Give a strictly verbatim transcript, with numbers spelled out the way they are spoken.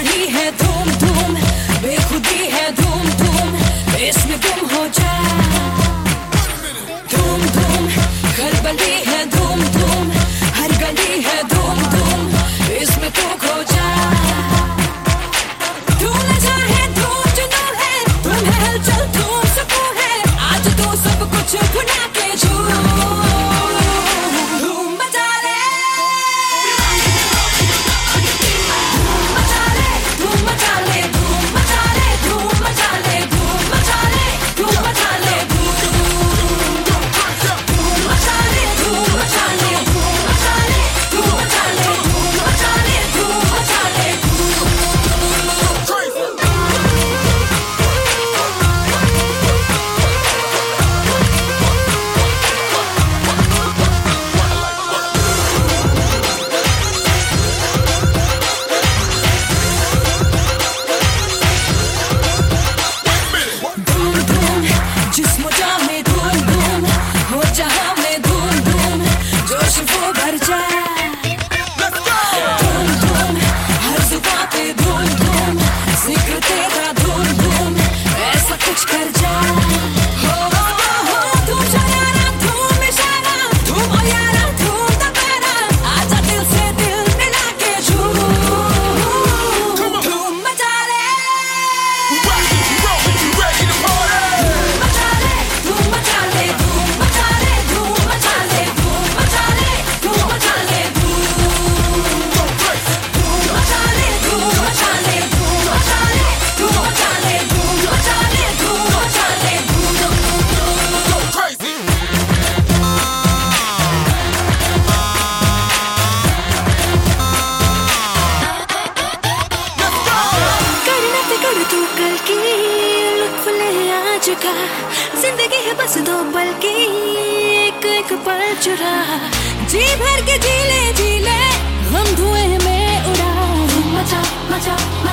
बढ़ी है धूम धूम, बेखुदी है धूम धूम, इसमें गुम हो जा। धूम धूम खलबली है धूम धूम, हर गली है धूम धूम, इसमें तू खो जा। धूम नशा है, धूम जुनून है, धूम है हलचल, धूम सुकून है, आज तो सब कुछ भुला के झूम। जिंदगी है बस दो पल की, एक एक पल चुरा, जी भर के जी ले जी ले, हम धुएं में उड़ा। मचा मचा